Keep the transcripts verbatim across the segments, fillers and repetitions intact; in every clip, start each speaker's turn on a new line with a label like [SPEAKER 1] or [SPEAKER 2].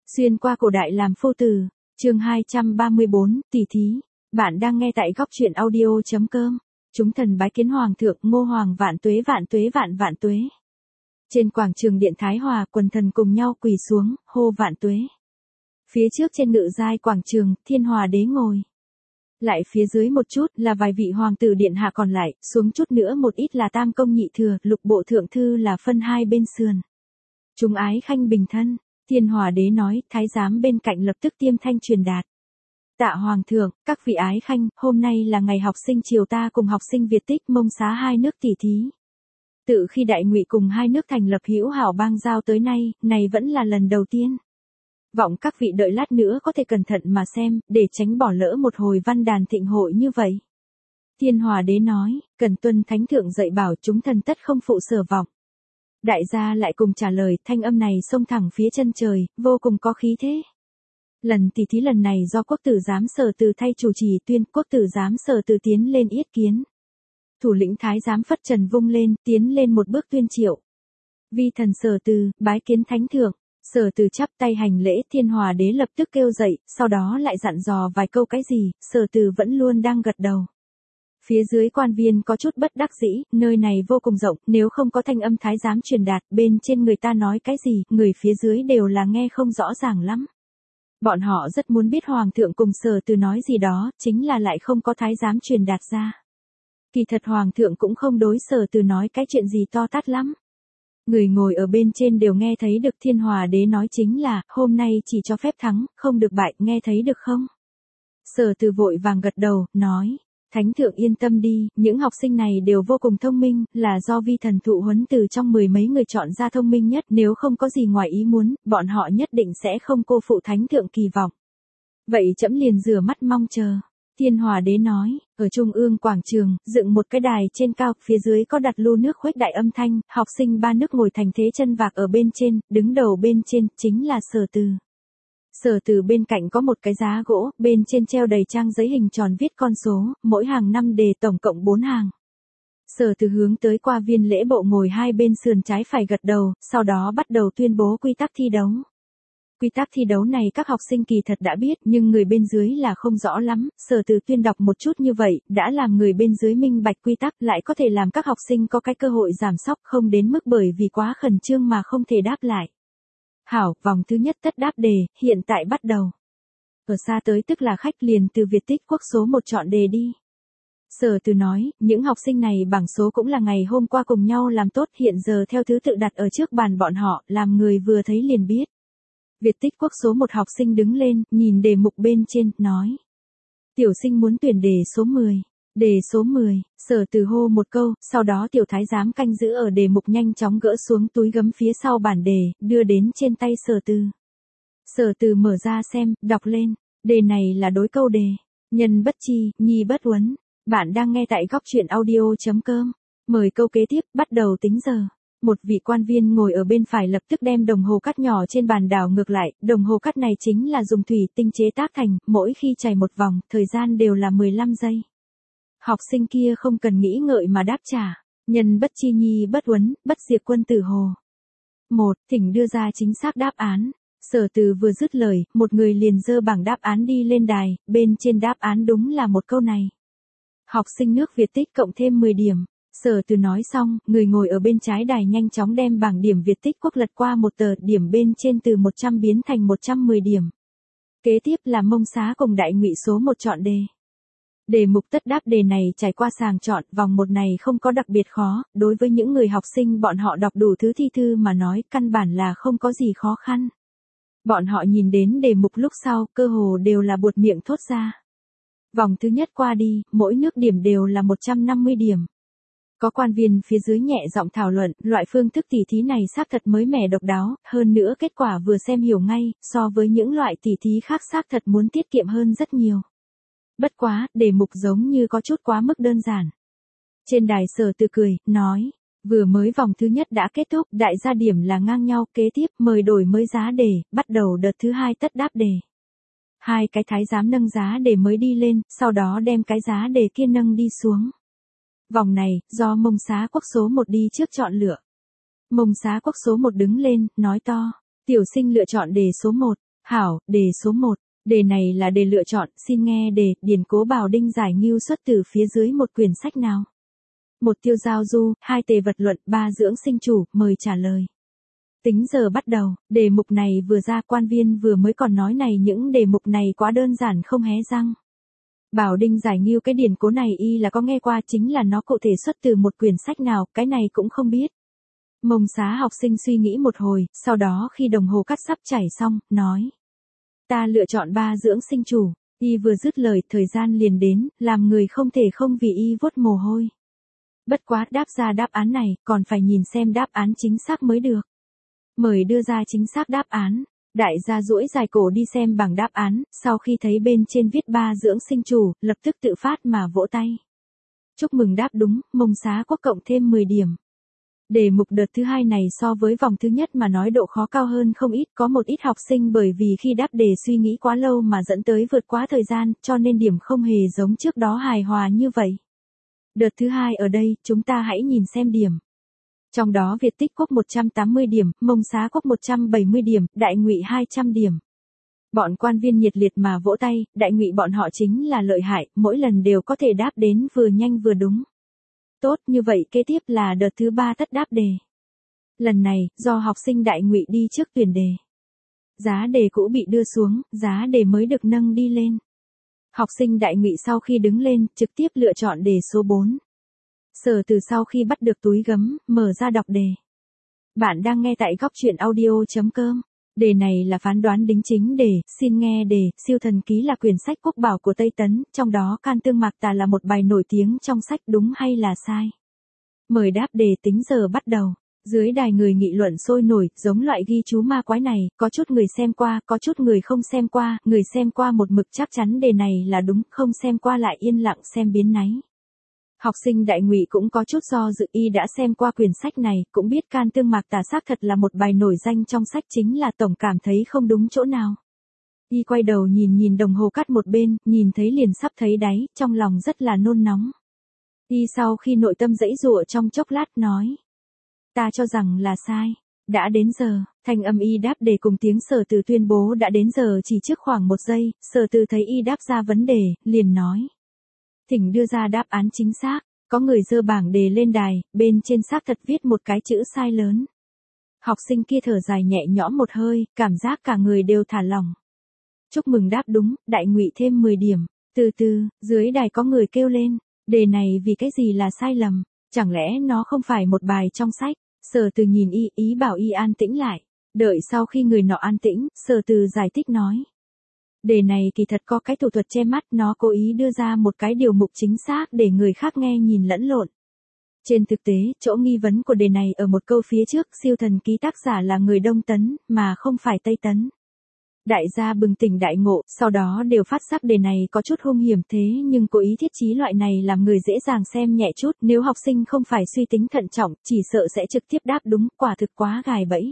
[SPEAKER 1] Xuyên qua cổ đại làm phu tử, chương hai trăm ba mươi bốn, tỷ thí. Bạn đang nghe tại góc truyện audio.com. Chúng thần bái kiến hoàng thượng, Ngô Hoàng vạn tuế vạn tuế vạn vạn tuế. Trên quảng trường điện Thái Hòa, quần thần cùng nhau quỳ xuống, hô vạn tuế. Phía trước trên ngự giai quảng trường, Thiên Hòa đế ngồi. Lại phía dưới một chút là vài vị hoàng tử điện hạ còn lại, xuống chút nữa một ít là tam công nhị thừa, lục bộ thượng thư là phân hai bên sườn. Chúng ái khanh bình thân. Thiên Hòa đế nói, thái giám bên cạnh lập tức tiêm thanh truyền đạt. Tạ hoàng thượng, các vị ái khanh, hôm nay là ngày học sinh triều ta cùng học sinh Việt Tích Mông Xá hai nước tỷ thí. Tự khi Đại Ngụy cùng hai nước thành lập hữu hảo bang giao tới nay, này vẫn là lần đầu tiên. Vọng các vị đợi lát nữa có thể cẩn thận mà xem, để tránh bỏ lỡ một hồi văn đàn thịnh hội như vậy. Thiên Hòa đế nói, cần tuân thánh thượng dạy bảo chúng thần tất không phụ sở vọng. Đại gia lại cùng trả lời, thanh âm này xông thẳng phía chân trời, vô cùng có khí thế. Lần tỷ thí lần này do quốc tử giám Sở Từ thay chủ trì, tuyên quốc tử giám Sở Từ tiến lên yết kiến. Thủ lĩnh thái giám phất trần vung lên, tiến lên một bước tuyên triệu. Vi thần Sở Từ, bái kiến thánh thượng. Sở Từ chắp tay hành lễ, Thiên Hòa đế lập tức kêu dậy, sau đó lại dặn dò vài câu cái gì, Sở Từ vẫn luôn đang gật đầu. Phía dưới quan viên có chút bất đắc dĩ, nơi này vô cùng rộng, nếu không có thanh âm thái giám truyền đạt, bên trên người ta nói cái gì, người phía dưới đều là nghe không rõ ràng lắm. Bọn họ rất muốn biết hoàng thượng cùng Sở Từ nói gì đó, chính là lại không có thái giám truyền đạt ra. Kỳ thật hoàng thượng cũng không đối Sở Từ nói cái chuyện gì to tát lắm. Người ngồi ở bên trên đều nghe thấy được Thiên Hòa đế nói chính là, hôm nay chỉ cho phép thắng, không được bại, nghe thấy được không? Sở Từ vội vàng gật đầu, nói. Thánh thượng yên tâm đi, những học sinh này đều vô cùng thông minh, là do vi thần thụ huấn từ trong mười mấy người chọn ra thông minh nhất, nếu không có gì ngoài ý muốn, bọn họ nhất định sẽ không cô phụ thánh thượng kỳ vọng. Vậy trẫm liền rửa mắt mong chờ. Thiên Hòa đế nói, ở trung ương quảng trường, dựng một cái đài trên cao, phía dưới có đặt lu nước khuếch đại âm thanh, học sinh ba nước ngồi thành thế chân vạc ở bên trên, đứng đầu bên trên, chính là Sở Từ. Sở Từ bên cạnh có một cái giá gỗ, bên trên treo đầy trang giấy hình tròn viết con số, mỗi hàng năm đề tổng cộng bốn hàng. Sở Từ hướng tới qua viên lễ bộ ngồi hai bên sườn trái phải gật đầu, sau đó bắt đầu tuyên bố quy tắc thi đấu. Quy tắc thi đấu này các học sinh kỳ thật đã biết, nhưng người bên dưới là không rõ lắm, Sở Từ tuyên đọc một chút như vậy, đã làm người bên dưới minh bạch quy tắc, lại có thể làm các học sinh có cái cơ hội giảm sóc, không đến mức bởi vì quá khẩn trương mà không thể đáp lại. Hảo, vòng thứ nhất tất đáp đề, hiện tại bắt đầu. Ở xa tới tức là khách liền từ Việt Tích quốc số một chọn đề đi. Sở Từ nói, những học sinh này bảng số cũng là ngày hôm qua cùng nhau làm tốt, hiện giờ theo thứ tự đặt ở trước bàn bọn họ, làm người vừa thấy liền biết. Việt Tích quốc số một học sinh đứng lên, nhìn đề mục bên trên, nói. Tiểu sinh muốn tuyển đề số mười. Đề số mười, Sở Từ hô một câu, sau đó tiểu thái giám canh giữ ở đề mục nhanh chóng gỡ xuống túi gấm phía sau bản đề, đưa đến trên tay Sở Từ. Sở Từ mở ra xem, đọc lên, đề này là đối câu đề, nhân bất chi, nhi bất huấn. Bạn đang nghe tại góc truyện audio.com. Mời câu kế tiếp, bắt đầu tính giờ. Một vị quan viên ngồi ở bên phải lập tức đem đồng hồ cát nhỏ trên bàn đảo ngược lại, đồng hồ cát này chính là dùng thủy tinh chế tác thành, mỗi khi chảy một vòng, thời gian đều là mười lăm giây. Học sinh kia không cần nghĩ ngợi mà đáp trả, nhân bất chi nhi bất huấn, bất diệt quân tử hồ. Một, thỉnh đưa ra chính xác đáp án. Sở Từ vừa dứt lời, một người liền giơ bảng đáp án đi lên đài, bên trên đáp án đúng là một câu này. Học sinh nước Việt Tích cộng thêm mười điểm. Sở Từ nói xong, người ngồi ở bên trái đài nhanh chóng đem bảng điểm Việt Tích quốc lật qua một tờ, điểm bên trên từ một trăm biến thành một trăm mười điểm. Kế tiếp là Mông Xá cùng Đại Ngụy số một chọn đề. Đề mục tất đáp đề này trải qua sàng chọn, vòng một này không có đặc biệt khó, đối với những người học sinh bọn họ đọc đủ thứ thi thư mà nói, căn bản là không có gì khó khăn. Bọn họ nhìn đến đề mục lúc sau, cơ hồ đều là buột miệng thốt ra. Vòng thứ nhất qua đi, mỗi nước điểm đều là một trăm năm mươi điểm. Có quan viên phía dưới nhẹ giọng thảo luận, loại phương thức tỉ thí này xác thật mới mẻ độc đáo, hơn nữa kết quả vừa xem hiểu ngay, so với những loại tỉ thí khác xác thật muốn tiết kiệm hơn rất nhiều. Bất quá, đề mục giống như có chút quá mức đơn giản. Trên đài Sở Từ cười, nói, vừa mới vòng thứ nhất đã kết thúc, đại gia điểm là ngang nhau, kế tiếp mời đổi mới giá đề, bắt đầu đợt thứ hai tất đáp đề. Hai cái thái giám nâng giá đề mới đi lên, sau đó đem cái giá đề kia nâng đi xuống. Vòng này, do Mông Xá quốc số một đi trước chọn lựa. Mông Xá quốc số một đứng lên, nói to, tiểu sinh lựa chọn đề số một. Hảo, đề số một. Đề này là đề lựa chọn, xin nghe đề, điền Cố Bảo Đinh giải nghiêu xuất từ phía dưới một quyển sách nào. Một Tiêu giao du, hai Tề vật luận, ba Dưỡng sinh chủ, mời trả lời. Tính giờ bắt đầu, đề mục này vừa ra quan viên vừa mới còn nói này những đề mục này quá đơn giản không hé răng. Bảo Đinh giải nghiêu cái điển cố này y là có nghe qua chính là nó cụ thể xuất từ một quyển sách nào, cái này cũng không biết. Mông Xá học sinh suy nghĩ một hồi, sau đó khi đồng hồ cắt sắp chảy xong, nói. Ta lựa chọn ba Dưỡng sinh chủ, y vừa dứt lời thời gian liền đến, làm người không thể không vì y vuốt mồ hôi. Bất quá đáp ra đáp án này, còn phải nhìn xem đáp án chính xác mới được. Mời đưa ra chính xác đáp án. Đại gia duỗi dài cổ đi xem bảng đáp án, sau khi thấy bên trên viết ba Dưỡng sinh chủ, lập tức tự phát mà vỗ tay. Chúc mừng đáp đúng, Mông Xá Quốc cộng thêm mười điểm. Đề mục đợt thứ hai này so với vòng thứ nhất mà nói độ khó cao hơn không ít, có một ít học sinh bởi vì khi đáp đề suy nghĩ quá lâu mà dẫn tới vượt quá thời gian, cho nên điểm không hề giống trước đó hài hòa như vậy. Đợt thứ hai ở đây, chúng ta hãy nhìn xem điểm. Trong đó Việt Tích Quốc một trăm tám mươi điểm, Mông Xá Quốc một trăm bảy mươi điểm, Đại Ngụy hai trăm điểm. Bọn quan viên nhiệt liệt mà vỗ tay, Đại Ngụy bọn họ chính là lợi hại, mỗi lần đều có thể đáp đến vừa nhanh vừa đúng. Tốt, như vậy kế tiếp là đợt thứ ba tất đáp đề. Lần này, do học sinh Đại Ngụy đi trước tuyển đề. Giá đề cũ bị đưa xuống, giá đề mới được nâng đi lên. Học sinh Đại Ngụy sau khi đứng lên, trực tiếp lựa chọn đề số bốn. Sở Từ sau khi bắt được túi gấm, mở ra đọc đề. Bạn đang nghe tại góc truyện audio chấm com. Đề này là phán đoán đính chính đề, xin nghe đề, Siêu Thần Ký là quyển sách quốc bảo của Tây Tấn, trong đó Can Tương Mạc Tà là một bài nổi tiếng trong sách, đúng hay là sai? Mời đáp đề, tính giờ bắt đầu. Dưới đài người nghị luận sôi nổi, giống loại ghi chú ma quái này, có chút người xem qua, có chút người không xem qua, người xem qua một mực chắc chắn đề này là đúng, không xem qua lại yên lặng xem biến náy. Học sinh Đại Ngụy cũng có chút do dự, y đã xem qua quyển sách này, cũng biết Can Tương Mạc Tà xác thật là một bài nổi danh trong sách, chính là tổng cảm thấy không đúng chỗ nào. Y quay đầu nhìn nhìn đồng hồ cắt một bên, nhìn thấy liền sắp thấy đáy, trong lòng rất là nôn nóng. Y sau khi nội tâm giãy giụa trong chốc lát nói. Ta cho rằng là sai. Đã đến giờ, thanh âm y đáp đề cùng tiếng Sở Từ tuyên bố đã đến giờ chỉ trước khoảng một giây, Sở Từ thấy y đáp ra vấn đề, liền nói. Thỉnh đưa ra đáp án chính xác, có người giơ bảng đề lên đài, bên trên xác thật viết một cái chữ sai lớn. Học sinh kia thở dài nhẹ nhõm một hơi, cảm giác cả người đều thả lỏng. Chúc mừng đáp đúng, Đại Ngụy thêm mười điểm. Từ từ, dưới đài có người kêu lên, đề này vì cái gì là sai lầm, chẳng lẽ nó không phải một bài trong sách? Sở Từ nhìn y, ý bảo y an tĩnh lại. Đợi sau khi người nọ an tĩnh, Sở Từ giải thích nói. Đề này kỳ thật có cái thủ thuật che mắt, nó cố ý đưa ra một cái điều mục chính xác để người khác nghe nhìn lẫn lộn. Trên thực tế, chỗ nghi vấn của đề này ở một câu phía trước, Siêu Thần Ký tác giả là người Đông Tấn, mà không phải Tây Tấn. Đại gia bừng tỉnh đại ngộ, sau đó đều phát giác đề này có chút hung hiểm thế nhưng cố ý thiết trí loại này làm người dễ dàng xem nhẹ chút, nếu học sinh không phải suy tính thận trọng, chỉ sợ sẽ trực tiếp đáp đúng, quả thực quá gài bẫy.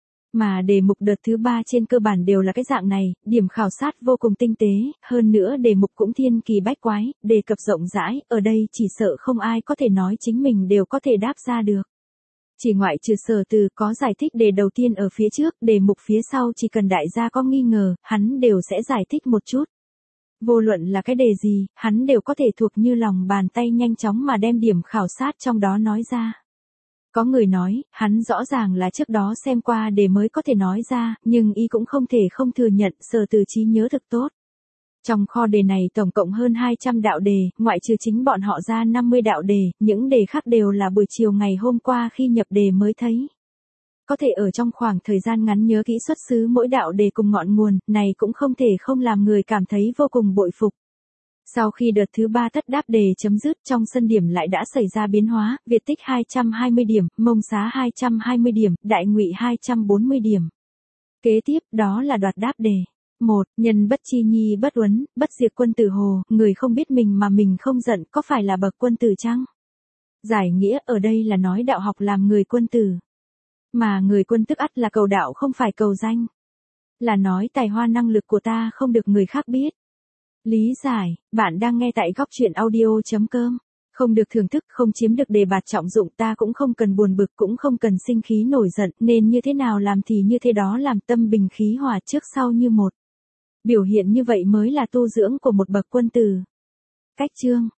[SPEAKER 1] Mà đề mục đợt thứ ba trên cơ bản đều là cái dạng này, điểm khảo sát vô cùng tinh tế, hơn nữa đề mục cũng thiên kỳ bách quái, đề cập rộng rãi, ở đây chỉ sợ không ai có thể nói chính mình đều có thể đáp ra được. Chỉ ngoại trừ Sở Từ có giải thích đề đầu tiên ở phía trước, đề mục phía sau chỉ cần đại gia có nghi ngờ, hắn đều sẽ giải thích một chút. Vô luận là cái đề gì, hắn đều có thể thuộc như lòng bàn tay nhanh chóng mà đem điểm khảo sát trong đó nói ra. Có người nói, hắn rõ ràng là trước đó xem qua đề mới có thể nói ra, nhưng y cũng không thể không thừa nhận Sở Từ trí nhớ thực tốt. Trong kho đề này tổng cộng hơn hai trăm đạo đề, ngoại trừ chính bọn họ ra năm mươi đạo đề, những đề khác đều là buổi chiều ngày hôm qua khi nhập đề mới thấy. Có thể ở trong khoảng thời gian ngắn nhớ kỹ xuất xứ mỗi đạo đề cùng ngọn nguồn, này cũng không thể không làm người cảm thấy vô cùng bội phục. Sau khi đợt thứ ba tất đáp đề chấm dứt, trong sân điểm lại đã xảy ra biến hóa, Việt Tích hai trăm hai mươi điểm, Mông Xá hai trăm hai mươi điểm, Đại Ngụy hai trăm bốn mươi điểm. Kế tiếp, đó là đoạt đáp đề. một. Nhân bất chi nhi bất uấn, bất diệt quân tử hồ, người không biết mình mà mình không giận, có phải là bậc quân tử chăng? Giải nghĩa ở đây là nói đạo học làm người quân tử. Mà người quân tức ắt là cầu đạo không phải cầu danh. Là nói tài hoa năng lực của ta không được người khác biết. Lý giải, bạn đang nghe tại góc truyện audio chấm com. Không được thưởng thức, không chiếm được đề bạt trọng dụng, ta cũng không cần buồn bực, cũng không cần sinh khí nổi giận, nên như thế nào làm thì như thế đó, làm tâm bình khí hòa trước sau như một. Biểu hiện như vậy mới là tu dưỡng của một bậc quân tử. Cách chương